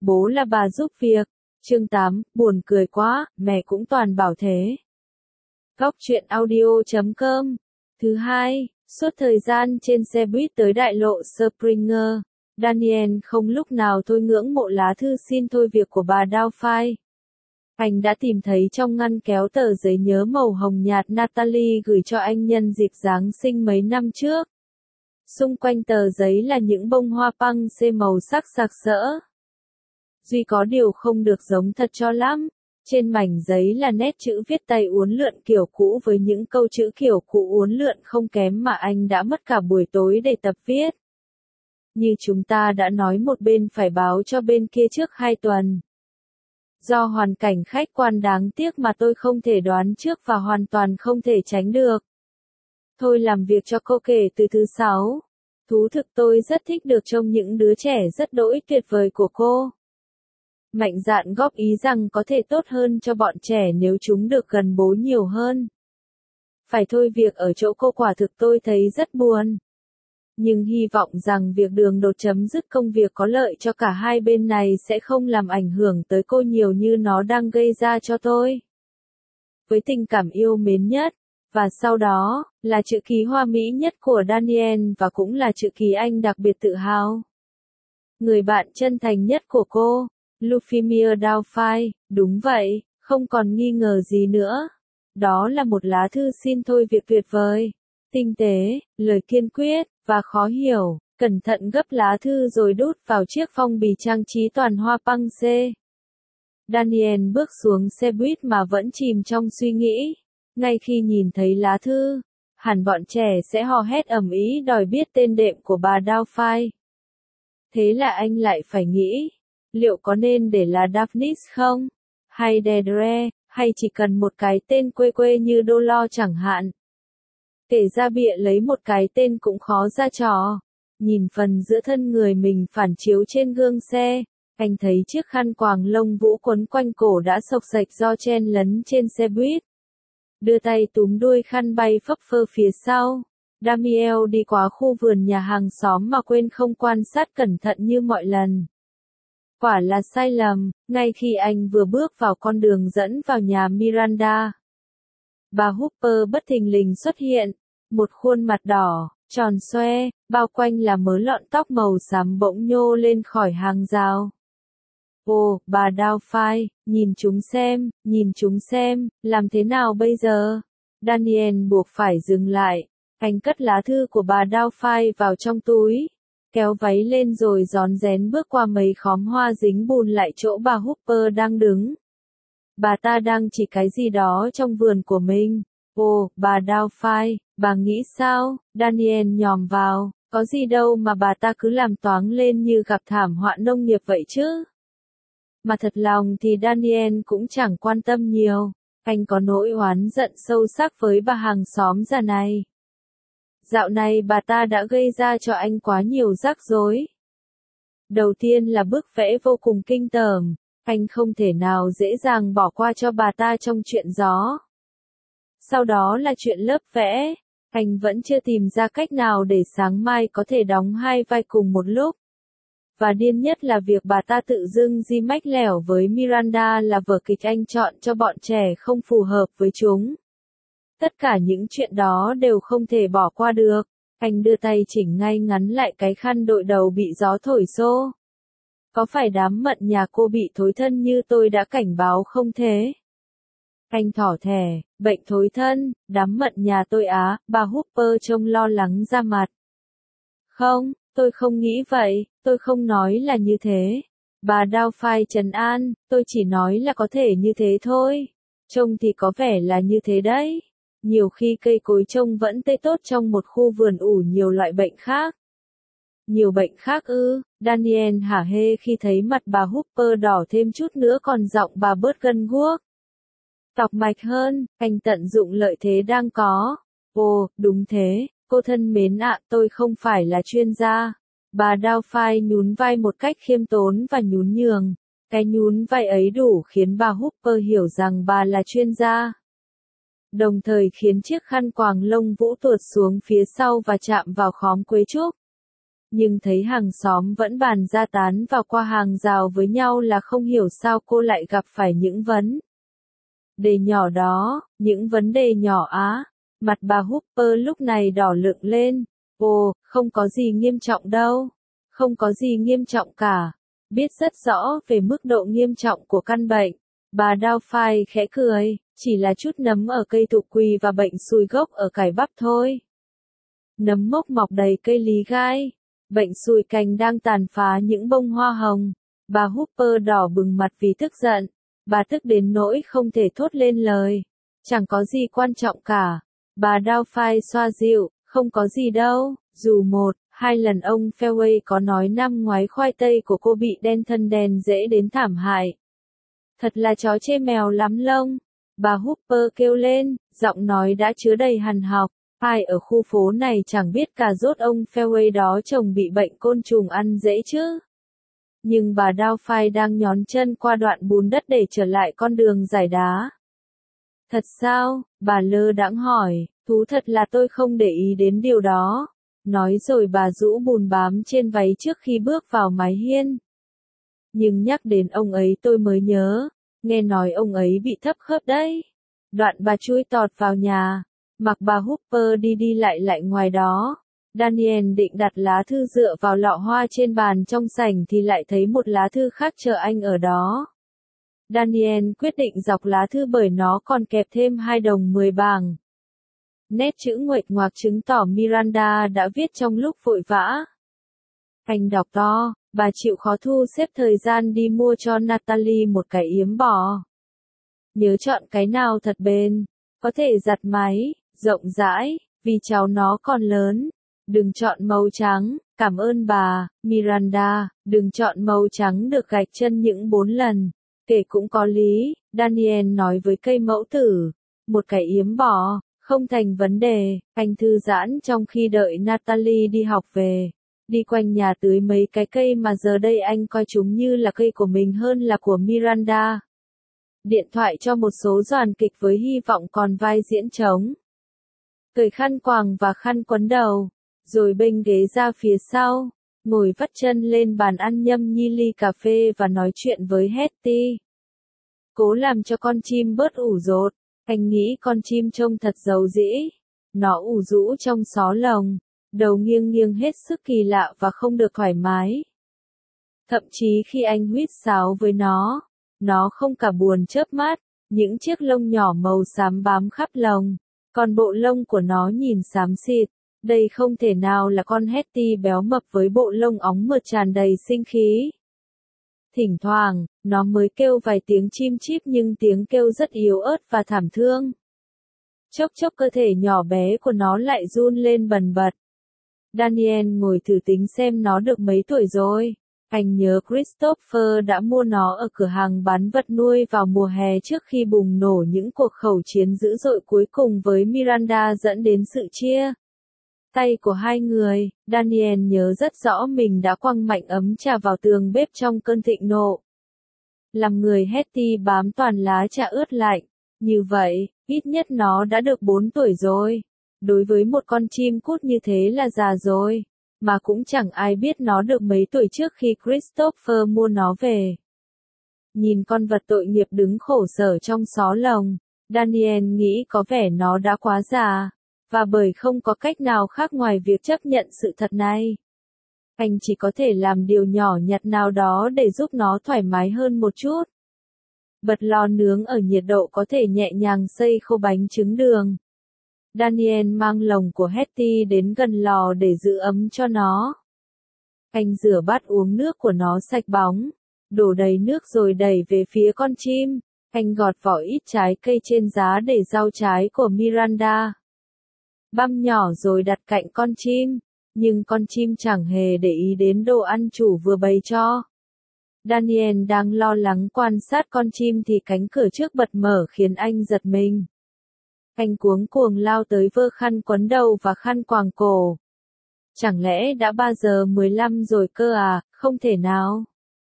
bố là bà giúp việc. Chương 8, buồn cười quá, mẹ cũng toàn bảo thế. Góc truyện audio.com. Thứ hai, suốt thời gian trên xe buýt tới đại lộ Springer, Daniel không lúc nào thôi ngưỡng mộ lá thư xin thôi việc của bà Doubtfire. Anh đã tìm thấy trong ngăn kéo tờ giấy nhớ màu hồng nhạt Natalie gửi cho anh nhân dịp Giáng sinh mấy năm trước. Xung quanh tờ giấy là những bông hoa păng xê màu sắc sặc sỡ. Duy có điều không được giống thật cho lắm. Trên mảnh giấy là nét chữ viết tay uốn lượn kiểu cũ với những câu chữ kiểu cũ uốn lượn không kém mà anh đã mất cả buổi tối để tập viết. Như chúng ta đã nói, một bên phải báo cho bên kia trước 2 tuần. Do hoàn cảnh khách quan đáng tiếc mà tôi không thể đoán trước và hoàn toàn không thể tránh được. Thôi làm việc cho cô kể từ thứ 6. Thú thực tôi rất thích được trông những đứa trẻ rất đỗi tuyệt vời của cô. Mạnh dạn góp ý rằng có thể tốt hơn cho bọn trẻ nếu chúng được gần bố nhiều hơn. Phải thôi việc ở chỗ cô quả thực tôi thấy rất buồn. Nhưng hy vọng rằng việc đường đột chấm dứt công việc có lợi cho cả hai bên này sẽ không làm ảnh hưởng tới cô nhiều như nó đang gây ra cho tôi. Với tình cảm yêu mến nhất, và sau đó, là chữ ký hoa mỹ nhất của Daniel và cũng là chữ ký anh đặc biệt tự hào. Người bạn chân thành nhất của cô, Lufimir Doubtfire, đúng vậy, không còn nghi ngờ gì nữa. Đó là một lá thư xin thôi việc tuyệt vời, tinh tế, lời kiên quyết, và khó hiểu. Cẩn thận gấp lá thư rồi đút vào chiếc phong bì trang trí toàn hoa păng xê. Daniel bước xuống xe buýt mà vẫn chìm trong suy nghĩ. Ngay khi nhìn thấy lá thư, hẳn bọn trẻ sẽ hò hét ầm ĩ đòi biết tên đệm của bà Doubtfire. Thế là anh lại phải nghĩ, liệu có nên để là Daphnis không? Hay Deirdre, hay chỉ cần một cái tên quê quê như Dolores chẳng hạn? Kể ra bịa lấy một cái tên cũng khó ra trò. Nhìn phần giữa thân người mình phản chiếu trên gương xe, anh thấy chiếc khăn quàng lông vũ quấn quanh cổ đã xộc xệch do chen lấn trên xe buýt. Đưa tay túm đuôi khăn bay phấp phơ phía sau. Daniel đi qua khu vườn nhà hàng xóm mà quên không quan sát cẩn thận như mọi lần. Quả là sai lầm, ngay khi anh vừa bước vào con đường dẫn vào nhà Miranda. Bà Hooper bất thình lình xuất hiện, một khuôn mặt đỏ, tròn xoe, bao quanh là mớ lọn tóc màu xám bỗng nhô lên khỏi hàng rào. Ồ, bà Doubtfire, nhìn chúng xem, làm thế nào bây giờ? Daniel buộc phải dừng lại, anh cất lá thư của bà Doubtfire vào trong túi, kéo váy lên rồi rón rén bước qua mấy khóm hoa dính bùn lại chỗ bà Hooper đang đứng. Bà ta đang chỉ cái gì đó trong vườn của mình. Ồ, bà Doubtfire, bà nghĩ sao? Daniel nhòm vào, có gì đâu mà bà ta cứ làm toáng lên như gặp thảm họa nông nghiệp vậy chứ. Mà thật lòng thì Daniel cũng chẳng quan tâm nhiều, anh có nỗi oán giận sâu sắc với bà hàng xóm già này. Dạo này bà ta đã gây ra cho anh quá nhiều rắc rối. Đầu tiên là bức vẽ vô cùng kinh tởm, anh không thể nào dễ dàng bỏ qua cho bà ta trong chuyện gió. Sau đó là chuyện lớp vẽ, anh vẫn chưa tìm ra cách nào để sáng mai có thể đóng hai vai cùng một lúc. Và điên nhất là việc bà ta tự dưng di mách lẻo với Miranda là vở kịch anh chọn cho bọn trẻ không phù hợp với chúng. Tất cả những chuyện đó đều không thể bỏ qua được. Anh đưa tay chỉnh ngay ngắn lại cái khăn đội đầu bị gió thổi xô. Có phải đám mận nhà cô bị thối thân như tôi đã cảnh báo không thế? Anh thỏ thẻ, bệnh thối thân, đám mận nhà tôi á, bà Hooper trông lo lắng ra mặt. Không, tôi không nghĩ vậy, tôi không nói là như thế. Bà Doubtfire trấn an, tôi chỉ nói là có thể như thế thôi. Trông thì có vẻ là như thế đấy. Nhiều khi cây cối trông vẫn tươi tốt trong một khu vườn ủ nhiều loại bệnh khác. Nhiều bệnh khác ư? Daniel hả hê khi thấy mặt bà Hooper đỏ thêm chút nữa còn giọng bà bớt gân guốc. Tọc mạch hơn, anh tận dụng lợi thế đang có. Ồ, đúng thế, cô thân mến ạ, tôi không phải là chuyên gia. Bà Doubtfire nhún vai một cách khiêm tốn và nhún nhường. Cái nhún vai ấy đủ khiến bà Hooper hiểu rằng bà là chuyên gia. Đồng thời khiến chiếc khăn quàng lông vũ tuột xuống phía sau và chạm vào khóm quế trúc. nhưng thấy hàng xóm vẫn bàn ra tán vào qua hàng rào với nhau là không hiểu sao cô lại gặp phải những vấn đề nhỏ đó, những vấn đề nhỏ á. Mặt bà Hooper lúc này đỏ lựng lên. Ồ, không có gì nghiêm trọng đâu. Không có gì nghiêm trọng cả. Biết rất rõ về mức độ nghiêm trọng của căn bệnh. Bà Doubtfire khẽ cười, chỉ là chút nấm ở cây thụ quỳ và bệnh sùi gốc ở cải bắp thôi. Nấm mốc mọc đầy cây lý gai. Bệnh sùi cành đang tàn phá những bông hoa hồng. Bà Hooper đỏ bừng mặt vì tức giận. Bà tức đến nỗi không thể thốt lên lời. Chẳng có gì quan trọng cả. Bà Doubtfire xoa dịu, không có gì đâu, dù 1-2 lần ông Fairway có nói năm ngoái khoai tây của cô bị đen thân đen dễ đến thảm hại. Thật là chó chê mèo lắm lông. Bà Hooper kêu lên, giọng nói đã chứa đầy hằn học. Ai ở khu phố này chẳng biết cà rốt ông Fairway đó trồng bị bệnh côn trùng ăn dễ chứ. Nhưng bà Doubtfire đang nhón chân qua đoạn bùn đất để trở lại con đường giải đá. Thật sao? Bà lơ đãng hỏi, thú thật là tôi không để ý đến điều đó. Nói rồi bà rũ bùn bám trên váy trước khi bước vào mái hiên. Nhưng nhắc đến ông ấy tôi mới nhớ, nghe nói ông ấy bị thấp khớp đấy. Đoạn bà chui tọt vào nhà, mặc bà Hooper đi đi lại lại ngoài đó. Daniel định đặt lá thư dựa vào lọ hoa trên bàn trong sảnh thì lại thấy một lá thư khác chờ anh ở đó. Daniel quyết định dọc lá thư bởi nó còn kẹp thêm 2 đồng 10 bảng. Nét chữ nguệch ngoạc chứng tỏ Miranda đã viết trong lúc vội vã. Anh đọc to, bà chịu khó thu xếp thời gian đi mua cho Natalie một cái yếm bò. Nhớ chọn cái nào thật bền, có thể giặt máy, rộng rãi, vì cháu nó còn lớn. Đừng chọn màu trắng, cảm ơn bà, Miranda, đừng chọn màu trắng được gạch chân những 4 lần. Kể cũng có lý, Daniel nói với cây mẫu tử. Một cái yếm bò, không thành vấn đề. Anh thư giãn trong khi đợi Natalie đi học về. Đi quanh nhà tưới mấy cái cây mà giờ đây anh coi chúng như là cây của mình hơn là của Miranda. Điện thoại cho một số dàn kịch với hy vọng còn vai diễn trống. Cởi khăn quàng và khăn quấn đầu, rồi bênh ghế ra phía sau, ngồi vắt chân lên bàn ăn nhâm nhi ly cà phê và nói chuyện với Hetty. Cố làm cho con chim bớt ủ rột. Anh nghĩ con chim trông thật dầu dĩ. Nó ủ rũ trong xó lồng, đầu nghiêng nghiêng hết sức kỳ lạ và không được thoải mái. Thậm chí khi anh huýt sáo với nó không cả buồn chớp mắt, những chiếc lông nhỏ màu xám bám khắp lồng, còn bộ lông của nó nhìn xám xịt. Đây không thể nào là con Hetty béo mập với bộ lông óng mượt tràn đầy sinh khí. Thỉnh thoảng, nó mới kêu vài tiếng chim chíp nhưng tiếng kêu rất yếu ớt và thảm thương. Chốc chốc cơ thể nhỏ bé của nó lại run lên bần bật. Daniel ngồi thử tính xem nó được mấy tuổi rồi. Anh nhớ Christopher đã mua nó ở cửa hàng bán vật nuôi vào mùa hè trước khi bùng nổ những cuộc khẩu chiến dữ dội cuối cùng với Miranda dẫn đến sự chia tay của hai người. Daniel nhớ rất rõ mình đã quăng mạnh ấm trà vào tường bếp trong cơn thịnh nộ. Làm người Hetty bám toàn lá trà ướt lạnh. Như vậy, ít nhất nó đã được 4 tuổi rồi. Đối với một con chim cút như thế là già rồi. Mà cũng chẳng ai biết nó được mấy tuổi trước khi Christopher mua nó về. Nhìn con vật tội nghiệp đứng khổ sở trong xó lồng, Daniel nghĩ có vẻ nó đã quá già. Và bởi không có cách nào khác ngoài việc chấp nhận sự thật này, anh chỉ có thể làm điều nhỏ nhặt nào đó để giúp nó thoải mái hơn một chút. Bật lò nướng ở nhiệt độ có thể nhẹ nhàng xay khô bánh trứng đường. Daniel mang lồng của Hetty đến gần lò để giữ ấm cho nó. Anh rửa bát uống nước của nó sạch bóng, đổ đầy nước rồi đẩy về phía con chim. Anh gọt vỏ ít trái cây trên giá để rau trái của Miranda. Băm nhỏ rồi đặt cạnh con chim, nhưng con chim chẳng hề để ý đến đồ ăn chủ vừa bày cho. Daniel đang lo lắng quan sát con chim thì cánh cửa trước bật mở khiến anh giật mình. Anh cuống cuồng lao tới vơ khăn quấn đầu và khăn quàng cổ. Chẳng lẽ đã 3 giờ 15 rồi cơ à, không thể nào.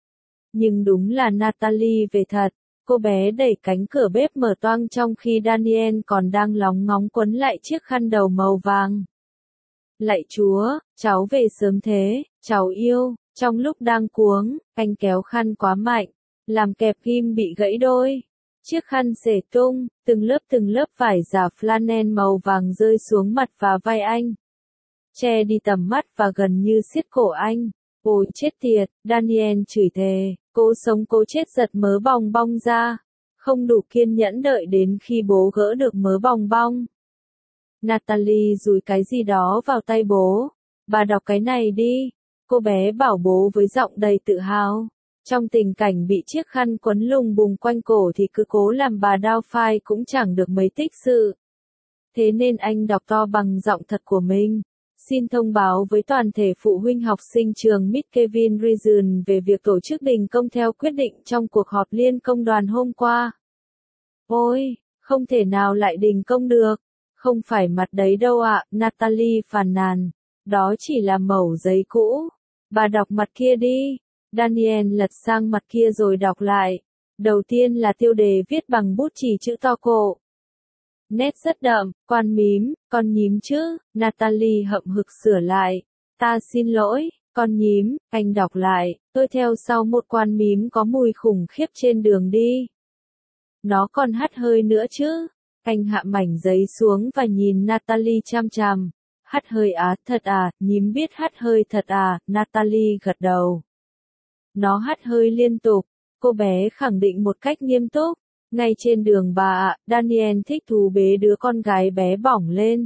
Nhưng đúng là Natalie về thật. Cô bé đẩy cánh cửa bếp mở toang trong khi Daniel còn đang lóng ngóng quấn lại chiếc khăn đầu màu vàng. Lạy Chúa, cháu về sớm thế, cháu yêu. Trong lúc đang cuống, anh kéo khăn quá mạnh, làm kẹp ghim bị gãy đôi. Chiếc khăn xể tung, từng lớp vải giả flannel màu vàng rơi xuống mặt và vai anh. Che đi tầm mắt và gần như siết cổ anh. Ôi chết tiệt, Daniel chửi thề, cố sống cố chết giật mớ bong bong ra. Không đủ kiên nhẫn đợi đến khi bố gỡ được mớ bong bong. Natalie dúi cái gì đó vào tay bố. Bà đọc cái này đi. Cô bé bảo bố với giọng đầy tự hào. Trong tình cảnh bị chiếc khăn quấn lùng bùng quanh cổ thì cứ cố làm bà Doubtfire cũng chẳng được mấy tích sự. Thế nên anh đọc to bằng giọng thật của mình. Xin thông báo với toàn thể phụ huynh học sinh trường Mid Kevin Region về việc tổ chức đình công theo quyết định trong cuộc họp liên công đoàn hôm qua. Ôi, không thể nào lại đình công được. Không phải mặt đấy đâu ạ, Natalie phàn nàn. Đó chỉ là mẩu giấy cũ. Bà đọc mặt kia đi. Daniel lật sang mặt kia rồi đọc lại. Đầu tiên là tiêu đề viết bằng bút chì chữ to cổ. Nét rất đậm, con mím, con nhím chứ, Natalie hậm hực sửa lại. Ta xin lỗi, con nhím, anh đọc lại, tôi theo sau một con mím có mùi khủng khiếp trên đường đi. Nó còn hắt hơi nữa chứ. Anh hạ mảnh giấy xuống và nhìn Natalie chăm chăm. Hắt hơi á, thật à, nhím biết hắt hơi thật à, Natalie gật đầu. Nó hắt hơi liên tục, cô bé khẳng định một cách nghiêm túc. Ngay trên đường bà ạ, Daniel thích thú bế đứa con gái bé bỏng lên.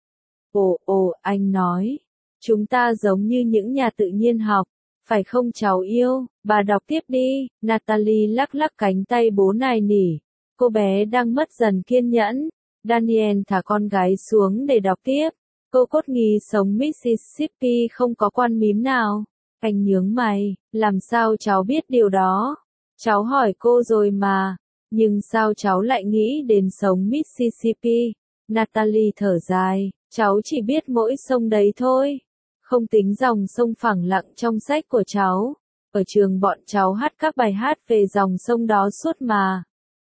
Ồ, anh nói. Chúng ta giống như những nhà tự nhiên học. Phải không cháu yêu? Bà đọc tiếp đi. Natalie lắc lắc cánh tay bố nài nỉ. Cô bé đang mất dần kiên nhẫn. Daniel thả con gái xuống để đọc tiếp. Cô cốt nghì sống Mississippi không có con mím nào. Anh nhướng mày. Làm sao cháu biết điều đó? Cháu hỏi cô rồi mà. Nhưng sao cháu lại nghĩ đến sống Mississippi? Natalie thở dài, cháu chỉ biết mỗi sông đấy thôi. Không tính dòng sông phẳng lặng trong sách của cháu. Ở trường bọn cháu hát các bài hát về dòng sông đó suốt mà.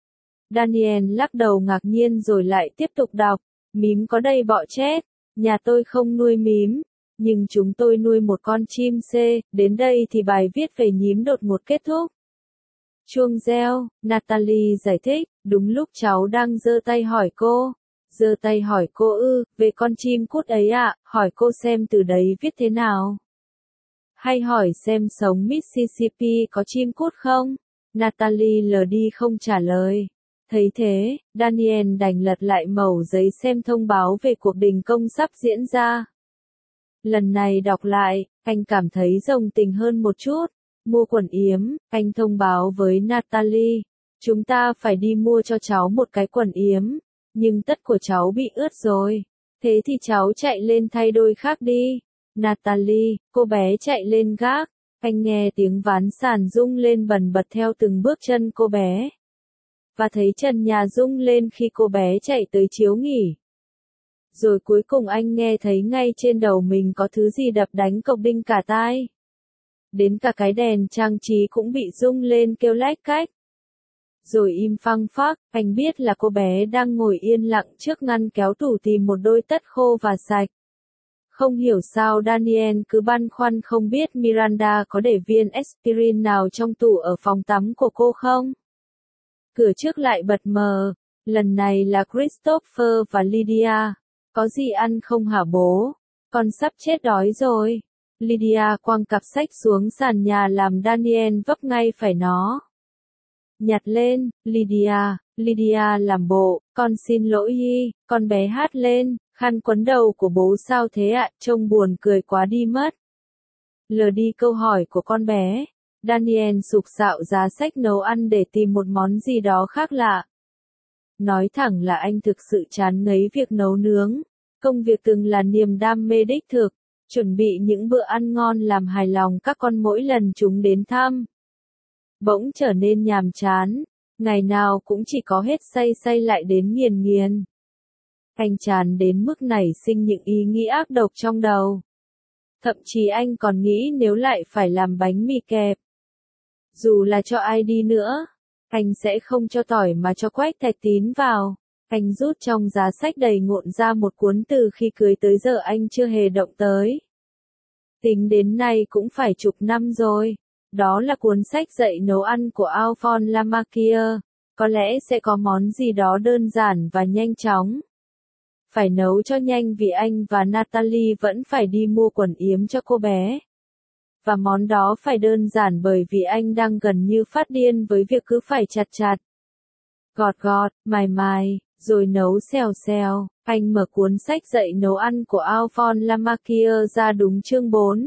Daniel lắc đầu ngạc nhiên rồi lại tiếp tục đọc. Mím có đầy bọ chết. Nhà tôi không nuôi mím. Nhưng chúng tôi nuôi một con chim xê. Đến đây thì bài viết về nhím đột ngột kết thúc. Chuông reo, Natalie giải thích, đúng lúc cháu đang giơ tay hỏi cô. Giơ tay hỏi cô về con chim cút ấy ạ, hỏi cô xem từ đấy viết thế nào. Hay hỏi xem sống Mississippi có chim cút không? Natalie lờ đi không trả lời. Thấy thế, Daniel đành lật lại mẩu giấy xem thông báo về cuộc đình công sắp diễn ra. Lần này đọc lại, anh cảm thấy rồng tình hơn một chút. Mua quần yếm, anh thông báo với Natalie. Chúng ta phải đi mua cho cháu một cái quần yếm. Nhưng tất của cháu bị ướt rồi. Thế thì cháu chạy lên thay đôi khác đi. Natalie, cô bé chạy lên gác. Anh nghe tiếng ván sàn rung lên bần bật theo từng bước chân cô bé. Và thấy trần nhà rung lên khi cô bé chạy tới chiếu nghỉ. Rồi cuối cùng anh nghe thấy ngay trên đầu mình có thứ gì đập đánh cộc đinh cả tai. Đến cả cái đèn trang trí cũng bị rung lên kêu lách cách. Rồi im phăng phắc, anh biết là cô bé đang ngồi yên lặng trước ngăn kéo tủ tìm một đôi tất khô và sạch. Không hiểu sao Daniel cứ băn khoăn không biết Miranda có để viên aspirin nào trong tủ ở phòng tắm của cô không. Cửa trước lại bật mờ, lần này là Christopher và Lydia. Có gì ăn không hả bố? Con sắp chết đói rồi. Lydia quăng cặp sách xuống sàn nhà làm Daniel vấp ngay phải nó. Nhặt lên, Lydia làm bộ, con xin lỗi Hi, con bé hát lên, khăn quấn đầu của bố sao thế ạ, trông buồn cười quá đi mất. Lờ đi câu hỏi của con bé, Daniel sục sạo giá sách nấu ăn để tìm một món gì đó khác lạ. Nói thẳng là anh thực sự chán ngấy việc nấu nướng, công việc từng là niềm đam mê đích thực. Chuẩn bị những bữa ăn ngon làm hài lòng các con mỗi lần chúng đến thăm. Bỗng trở nên nhàm chán, ngày nào cũng chỉ có hết say lại đến nghiền. Anh chán đến mức nảy sinh những ý nghĩ ác độc trong đầu. Thậm chí anh còn nghĩ nếu lại phải làm bánh mì kẹp. Dù là cho ai đi nữa, anh sẽ không cho tỏi mà cho quách thạch tín vào. Anh rút trong giá sách đầy ngộn ra một cuốn từ khi cưới tới giờ anh chưa hề động tới. Tính đến nay cũng phải chục năm rồi. Đó là cuốn sách dạy nấu ăn của Alphonse Lamarck. Có lẽ sẽ có món gì đó đơn giản và nhanh chóng. Phải nấu cho nhanh vì anh và Natalie vẫn phải đi mua quần yếm cho cô bé. Và món đó phải đơn giản bởi vì anh đang gần như phát điên với việc cứ phải chặt chặt, gọt, mài, rồi nấu xèo xèo. Anh mở cuốn sách dạy nấu ăn của Alphonse Lamarck ra đúng chương 4.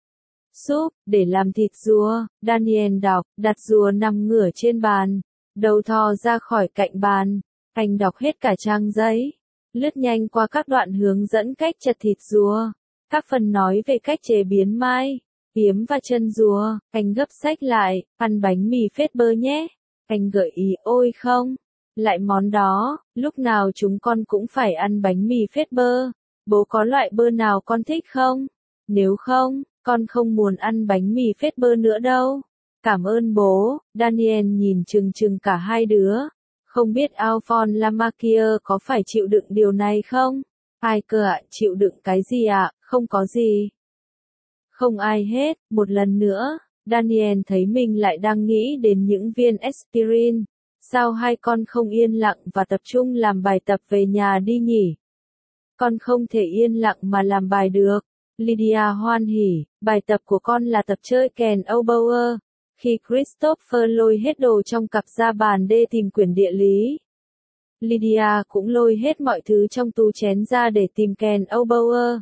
Súp, để làm thịt rùa, Daniel đọc, đặt rùa nằm ngửa trên bàn, đầu thò ra khỏi cạnh bàn. Anh đọc hết cả trang giấy, lướt nhanh qua các đoạn hướng dẫn cách chặt thịt rùa, các phần nói về cách chế biến mai, yếm và chân rùa. Anh gấp sách lại, ăn bánh mì phết bơ nhé. Anh gợi ý, ôi không, lại món đó, lúc nào chúng con cũng phải ăn bánh mì phết bơ. Bố có loại bơ nào con thích không? Nếu không, con không muốn ăn bánh mì phết bơ nữa đâu. Cảm ơn bố. Daniel nhìn chừng cả hai đứa. Không biết Alphonse Lamarck có phải chịu đựng điều này không? Ai cơ ạ, chịu đựng cái gì ạ? Không có gì. Không ai hết. Một lần nữa, Daniel thấy mình lại đang nghĩ đến những viên aspirin. Sao hai con không yên lặng và tập trung làm bài tập về nhà đi nhỉ? Con không thể yên lặng mà làm bài được. Lydia hoan hỉ, bài tập của con là tập chơi kèn oboe. Khi Christopher lôi hết đồ trong cặp ra bàn để tìm quyển địa lý, Lydia cũng lôi hết mọi thứ trong túi chén ra để tìm kèn oboe.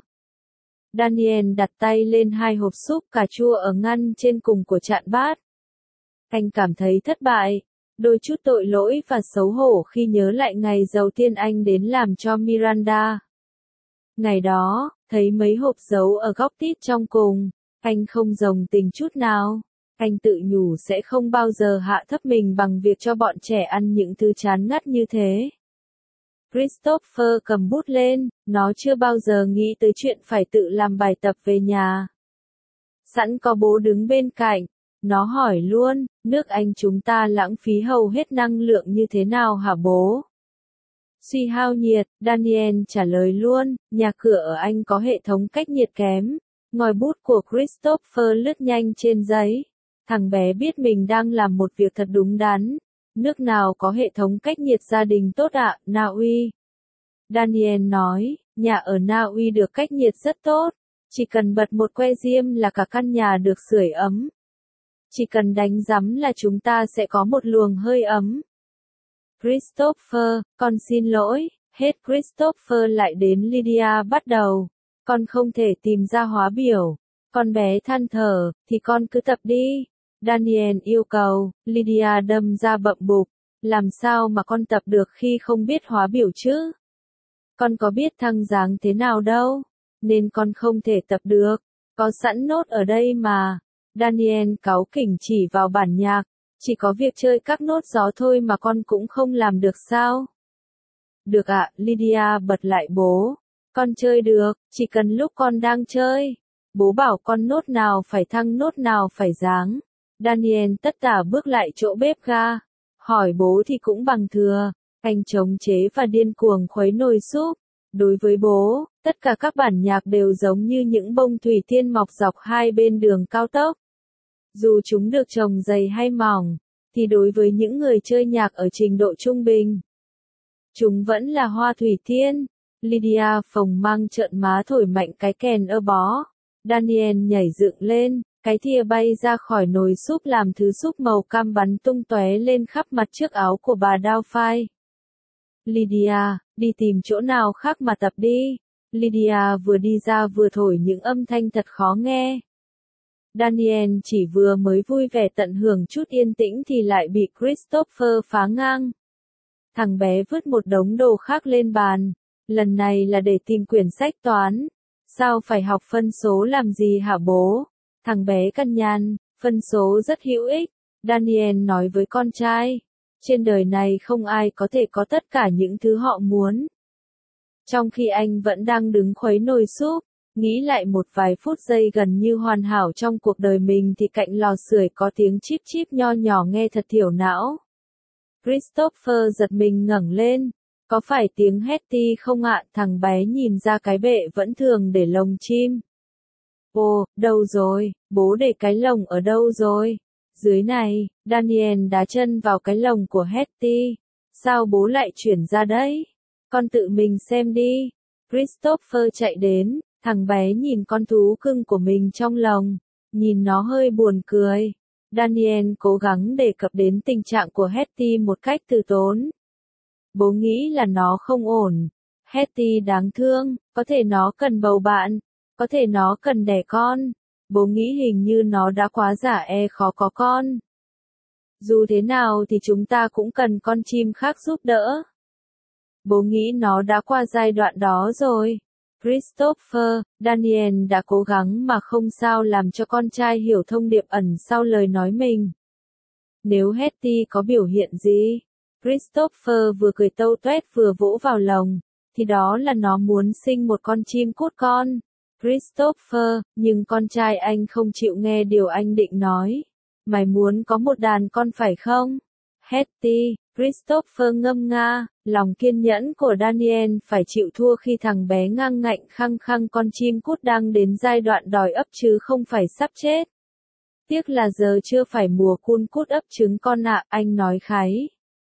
Daniel đặt tay lên hai hộp súp cà chua ở ngăn trên cùng của chạn bát. Anh cảm thấy thất bại, đôi chút tội lỗi và xấu hổ khi nhớ lại ngày đầu tiên anh đến làm cho Miranda. Ngày đó, thấy mấy hộp dấu ở góc tít trong cùng, anh không đồng tình chút nào. Anh tự nhủ sẽ không bao giờ hạ thấp mình bằng việc cho bọn trẻ ăn những thứ chán ngắt như thế. Christopher cầm bút lên, nó chưa bao giờ nghĩ tới chuyện phải tự làm bài tập về nhà. Sẵn có bố đứng bên cạnh, nó hỏi luôn, nước Anh chúng ta lãng phí hầu hết năng lượng như thế nào hả bố? Suy hao nhiệt, Daniel trả lời luôn, nhà cửa ở Anh có hệ thống cách nhiệt kém. Ngòi bút của Christopher lướt nhanh trên giấy. Thằng bé biết mình đang làm một việc thật đúng đắn. Nước nào có hệ thống cách nhiệt gia đình tốt ạ? Na Uy. Daniel nói, nhà ở Na Uy được cách nhiệt rất tốt. Chỉ cần bật một que diêm là cả căn nhà được sưởi ấm. Chỉ cần đánh rắm là chúng ta sẽ có một luồng hơi ấm. Christopher, con xin lỗi. Hết Christopher lại đến Lydia bắt đầu. Con không thể tìm ra hóa biểu. Con bé than thở, thì con cứ tập đi. Daniel yêu cầu. Lydia đâm ra bậm bụng. Làm sao mà con tập được khi không biết hóa biểu chứ? Con có biết thăng dáng thế nào đâu. Nên con không thể tập được. Có sẵn nốt ở đây mà. Daniel cáu kỉnh chỉ vào bản nhạc. Chỉ có việc chơi các nốt gió thôi mà con cũng không làm được sao? Được ạ, Lydia bật lại bố. Con chơi được, chỉ cần lúc con đang chơi. Bố bảo con nốt nào phải thăng nốt nào phải giáng. Daniel tất tả bước lại chỗ bếp ga. Hỏi bố thì cũng bằng thừa. Anh chống chế và điên cuồng khuấy nồi súp. Đối với bố, tất cả các bản nhạc đều giống như những bông thủy tiên mọc dọc hai bên đường cao tốc. Dù chúng được trồng dày hay mỏng, thì đối với những người chơi nhạc ở trình độ trung bình, chúng vẫn là hoa thủy tiên. Lydia phồng mang trợn má thổi mạnh cái kèn ơ bó. Daniel nhảy dựng lên, cái thìa bay ra khỏi nồi súp làm thứ súp màu cam bắn tung tóe lên khắp mặt chiếc áo của bà Doubtfire. Lydia, đi tìm chỗ nào khác mà tập đi. Lydia vừa đi ra vừa thổi những âm thanh thật khó nghe. Daniel chỉ vừa mới vui vẻ tận hưởng chút yên tĩnh thì lại bị Christopher phá ngang. Thằng bé vứt một đống đồ khác lên bàn. Lần này là để tìm quyển sách toán. Sao phải học phân số làm gì hả bố? Thằng bé căn nhằn, phân số rất hữu ích. Daniel nói với con trai. Trên đời này không ai có thể có tất cả những thứ họ muốn. Trong khi anh vẫn đang đứng khuấy nồi súp, nghĩ lại một vài phút giây gần như hoàn hảo trong cuộc đời mình thì cạnh lò sưởi có tiếng chíp chíp nho nhỏ nghe thật thiểu não. Christopher giật mình ngẩng lên, Có phải tiếng Hetty không ạ? Thằng bé nhìn ra cái bệ vẫn thường để lồng chim. Ồ, đâu rồi, bố để cái lồng ở đâu rồi? Dưới này, Daniel đá chân vào cái lồng của Hetty. Sao bố lại chuyển ra đấy? Con tự mình xem đi. Christopher chạy đến, thằng bé nhìn con thú cưng của mình trong lồng, nhìn nó hơi buồn cười. Daniel cố gắng đề cập đến tình trạng của Hetty một cách từ tốn. Bố nghĩ là nó không ổn. Hetty đáng thương, có thể nó cần bầu bạn, có thể nó cần đẻ con. Bố nghĩ hình như nó đã quá già khó có con. Dù thế nào thì chúng ta cũng cần con chim khác giúp đỡ. Bố nghĩ nó đã qua giai đoạn đó rồi. Christopher, Daniel đã cố gắng mà không sao làm cho con trai hiểu thông điệp ẩn sau lời nói mình. Nếu Hetty có biểu hiện gì, Christopher vừa cười tâu tuét vừa vỗ vào lồng, thì đó là nó muốn sinh một con chim cút con. Christopher, nhưng con trai anh không chịu nghe điều anh định nói. Mày muốn có một đàn con phải không? Hetty, Christopher ngâm nga, lòng kiên nhẫn của Daniel phải chịu thua khi thằng bé ngang ngạnh khăng khăng con chim cút đang đến giai đoạn đòi ấp chứ không phải sắp chết. Tiếc là giờ chưa phải mùa cun cút ấp trứng con ạ, anh nói kháy.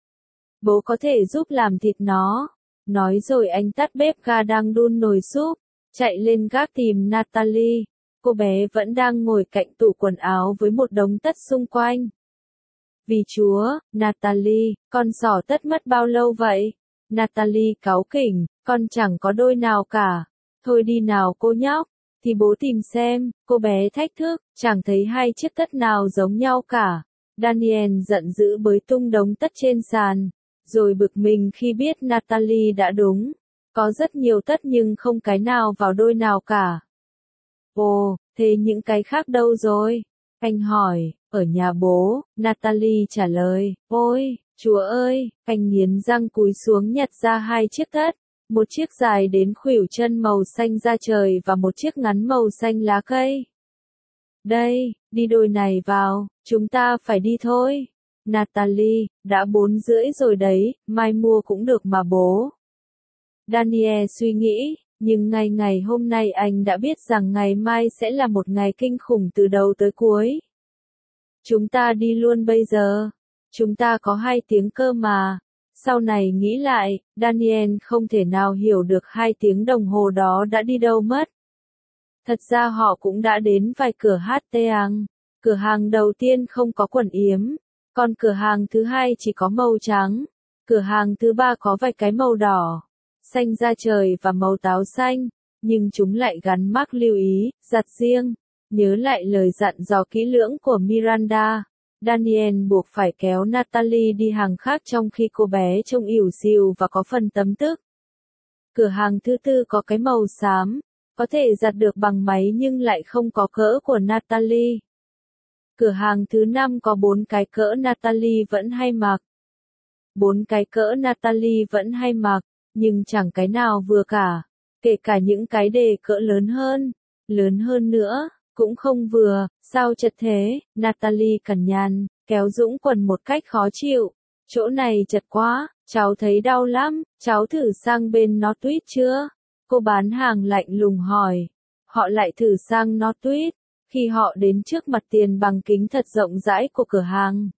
Bố có thể giúp làm thịt nó. Nói rồi anh tắt bếp ga đang đun nồi súp, chạy lên gác tìm Natalie. Cô bé vẫn đang ngồi cạnh tủ quần áo với một đống tất xung quanh. Vì Chúa, Natalie, con xỏ tất mất bao lâu vậy? Natalie cáu kỉnh, con chẳng có đôi nào cả. Thôi đi nào cô nhóc, thì bố tìm xem, cô bé thách thức, chẳng thấy hai chiếc tất nào giống nhau cả. Daniel giận dữ bới tung đống tất trên sàn, rồi bực mình khi biết Natalie đã đúng. Có rất nhiều tất nhưng không cái nào vào đôi nào cả. Ồ, thế những cái khác đâu rồi? Anh hỏi, ở nhà bố, Natalie trả lời, ôi, Chúa ơi, anh nghiến răng cúi xuống nhặt ra hai chiếc tất, một chiếc dài đến khuỷu chân màu xanh da trời và một chiếc ngắn màu xanh lá cây. Đây, đi đôi này vào, chúng ta phải đi thôi. Natalie, đã 4:30 rồi đấy, mai mua cũng được mà bố. Daniel suy nghĩ, nhưng ngày hôm nay anh đã biết rằng ngày mai sẽ là một ngày kinh khủng từ đầu tới cuối. Chúng ta đi luôn bây giờ. Chúng ta có 2 tiếng cơ mà. Sau này nghĩ lại, Daniel không thể nào hiểu được 2 tiếng đồng hồ đó đã đi đâu mất. Thật ra họ cũng đã đến vài cửa hát teang. Cửa hàng đầu tiên không có quần yếm, còn cửa hàng thứ 2 chỉ có màu trắng. Cửa hàng thứ 3 có vài cái màu đỏ, xanh da trời và màu táo xanh, nhưng chúng lại gắn mác lưu ý, giặt riêng. Nhớ lại lời dặn dò kỹ lưỡng của Miranda, Daniel buộc phải kéo Natalie đi hàng khác trong khi cô bé trông ỉu xìu và có phần tấm tức. Cửa hàng thứ 4 có cái màu xám, có thể giặt được bằng máy nhưng lại không có cỡ của Natalie. Cửa hàng thứ 5 có 4 cái cỡ Natalie vẫn hay mặc. 4 cái cỡ Natalie vẫn hay mặc, nhưng chẳng cái nào vừa cả. Kể cả những cái đề cỡ lớn hơn nữa, cũng không vừa. Sao chật thế? Natalie cằn nhằn, kéo dũng quần một cách khó chịu. Chỗ này chật quá, cháu thấy đau lắm, cháu thử sang bên nó tuyết chưa? Cô bán hàng lạnh lùng hỏi. Họ lại thử sang nó tuyết, khi họ đến trước mặt tiền bằng kính thật rộng rãi của cửa hàng.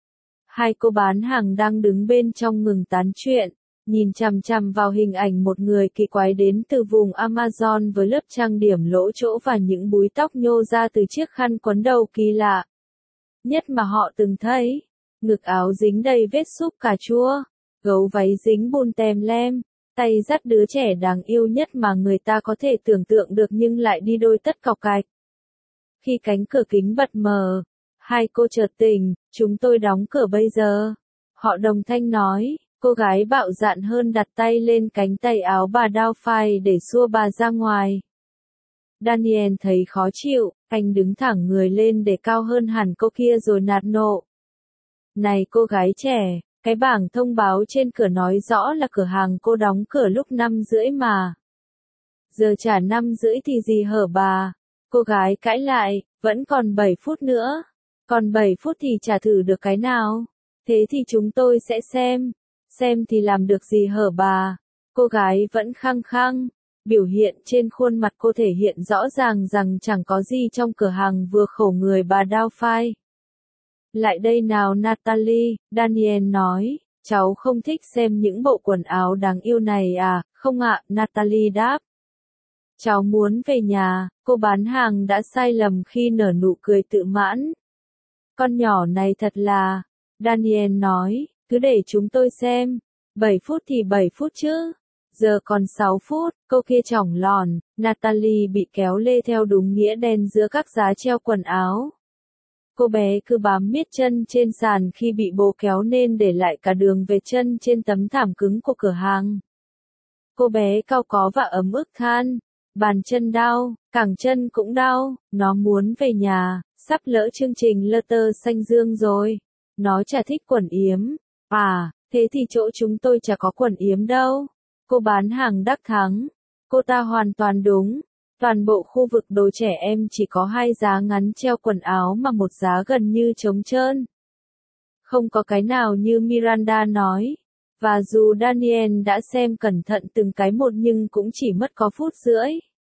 2 cô bán hàng đang đứng bên trong ngừng tán chuyện, nhìn chằm chằm vào hình ảnh một người kỳ quái đến từ vùng Amazon với lớp trang điểm lỗ chỗ và những búi tóc nhô ra từ chiếc khăn quấn đầu kỳ lạ nhất mà họ từng thấy. Ngực áo dính đầy vết súp cà chua, gấu váy dính bùn tèm lem, tay dắt đứa trẻ đáng yêu nhất mà người ta có thể tưởng tượng được nhưng lại đi đôi tất cọc cạch. Khi cánh cửa kính bật mở, 2 cô chợt tỉnh, chúng tôi đóng cửa bây giờ. Họ đồng thanh nói, cô gái bạo dạn hơn đặt tay lên cánh tay áo bà Doubtfire để xua bà ra ngoài. Daniel thấy khó chịu, anh đứng thẳng người lên để cao hơn hẳn cô kia rồi nạt nộ. Này cô gái trẻ, cái bảng thông báo trên cửa nói rõ là cửa hàng cô đóng cửa lúc 5:30 mà. Giờ chả 5:30 thì gì hở bà? Cô gái cãi lại, vẫn còn 7 phút nữa. Còn 7 phút thì chả thử được cái nào. Thế thì chúng tôi sẽ Xem thì làm được gì hở bà. Cô gái vẫn khăng khăng. Biểu hiện trên khuôn mặt cô thể hiện rõ ràng rằng chẳng có gì trong cửa hàng vừa khổ người bà Doubtfire. Lại đây nào Natalie, Daniel nói, cháu không thích xem những bộ quần áo đáng yêu này à, không ạ, Natalie đáp. Cháu muốn về nhà, cô bán hàng đã sai lầm khi nở nụ cười tự mãn. Con nhỏ này thật là, Daniel nói, cứ để chúng tôi xem, 7 phút thì 7 phút chứ. Giờ còn 6 phút, cô kia chỏng lòn, Natalie bị kéo lê theo đúng nghĩa đen giữa các giá treo quần áo. Cô bé cứ bám miết chân trên sàn khi bị bố kéo nên để lại cả đường vệt chân trên tấm thảm cứng của cửa hàng. Cô bé cau có và ấm ức than, bàn chân đau, cẳng chân cũng đau, nó muốn về nhà, sắp lỡ chương trình lơ tơ xanh dương rồi. Nó chả thích quần yếm. À, thế thì chỗ chúng tôi chả có quần yếm đâu. Cô bán hàng đắc thắng. Cô ta hoàn toàn đúng. Toàn bộ khu vực đồ trẻ em chỉ có 2 giá ngắn treo quần áo mà một giá gần như trống trơn. Không có cái nào như Miranda nói. Và dù Daniel đã xem cẩn thận từng cái một nhưng cũng chỉ mất có phút rưỡi.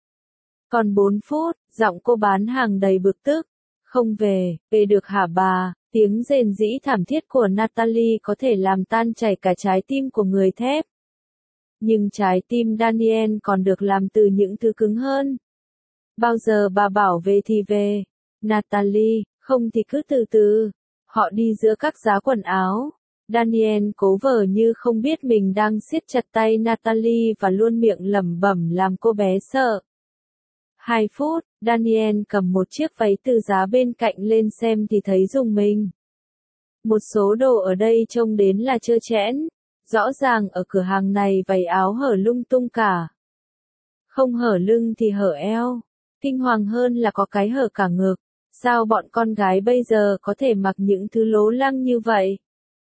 Còn 4 phút, giọng cô bán hàng đầy bực tức. Không về được hả bà? Tiếng rền rĩ thảm thiết của Natalie có thể làm tan chảy cả trái tim của người thép. Nhưng trái tim Daniel còn được làm từ những thứ cứng hơn. Bao giờ bà bảo về thì về. Natalie, không thì cứ từ từ. Họ đi giữa các giá quần áo. Daniel cố vờ như không biết mình đang siết chặt tay Natalie và luôn miệng lẩm bẩm làm cô bé sợ. 2 phút, Daniel cầm một chiếc váy từ giá bên cạnh lên xem thì thấy rùng mình. Một số đồ ở đây trông đến là trơ trẽn. Rõ ràng ở cửa hàng này váy áo hở lung tung cả. Không hở lưng thì hở eo. Kinh hoàng hơn là có cái hở cả ngực. Sao bọn con gái bây giờ có thể mặc những thứ lố lăng như vậy?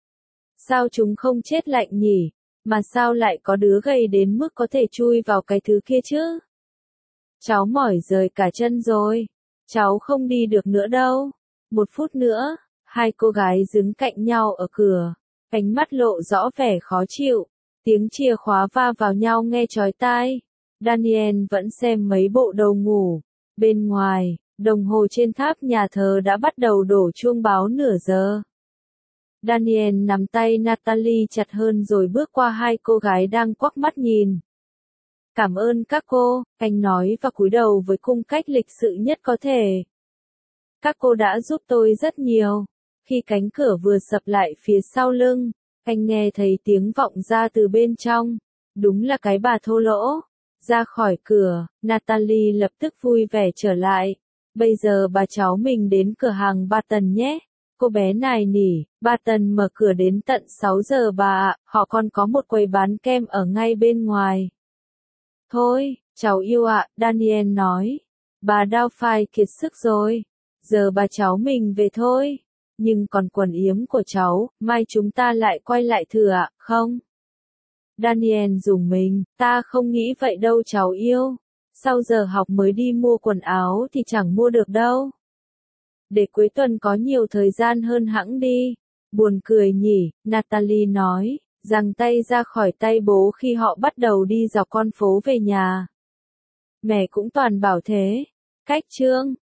Sao chúng không chết lạnh nhỉ? Mà sao lại có đứa gầy đến mức có thể chui vào cái thứ kia chứ? Cháu mỏi rời cả chân rồi. Cháu không đi được nữa đâu. 1 phút nữa, 2 cô gái đứng cạnh nhau ở cửa. Ánh mắt lộ rõ vẻ khó chịu. Tiếng chìa khóa va vào nhau nghe chói tai. Daniel vẫn xem mấy bộ đồ ngủ. Bên ngoài, đồng hồ trên tháp nhà thờ đã bắt đầu đổ chuông báo nửa giờ. Daniel nắm tay Natalie chặt hơn rồi bước qua 2 cô gái đang quắc mắt nhìn. Cảm ơn các cô, anh nói và cúi đầu với cung cách lịch sự nhất có thể. Các cô đã giúp tôi rất nhiều. Khi cánh cửa vừa sập lại phía sau lưng, anh nghe thấy tiếng vọng ra từ bên trong. Đúng là cái bà thô lỗ. Ra khỏi cửa, Natalie lập tức vui vẻ trở lại. Bây giờ bà cháu mình đến cửa hàng Barton nhé. Cô bé nài nỉ, Barton mở cửa đến tận 6 giờ bà ạ, họ còn có một quầy bán kem ở ngay bên ngoài. Thôi, cháu yêu ạ, Daniel nói. Bà Doubtfire kiệt sức rồi. Giờ bà cháu mình về thôi. Nhưng còn quần yếm của cháu, mai chúng ta lại quay lại thử ạ, không? Daniel rùng mình, ta không nghĩ vậy đâu cháu yêu. Sau giờ học mới đi mua quần áo thì chẳng mua được đâu. Để cuối tuần có nhiều thời gian hơn hẵng đi. Buồn cười nhỉ, Natalie nói, giằng tay ra khỏi tay bố khi họ bắt đầu đi dọc con phố về nhà. Mẹ cũng toàn bảo thế. Cách chương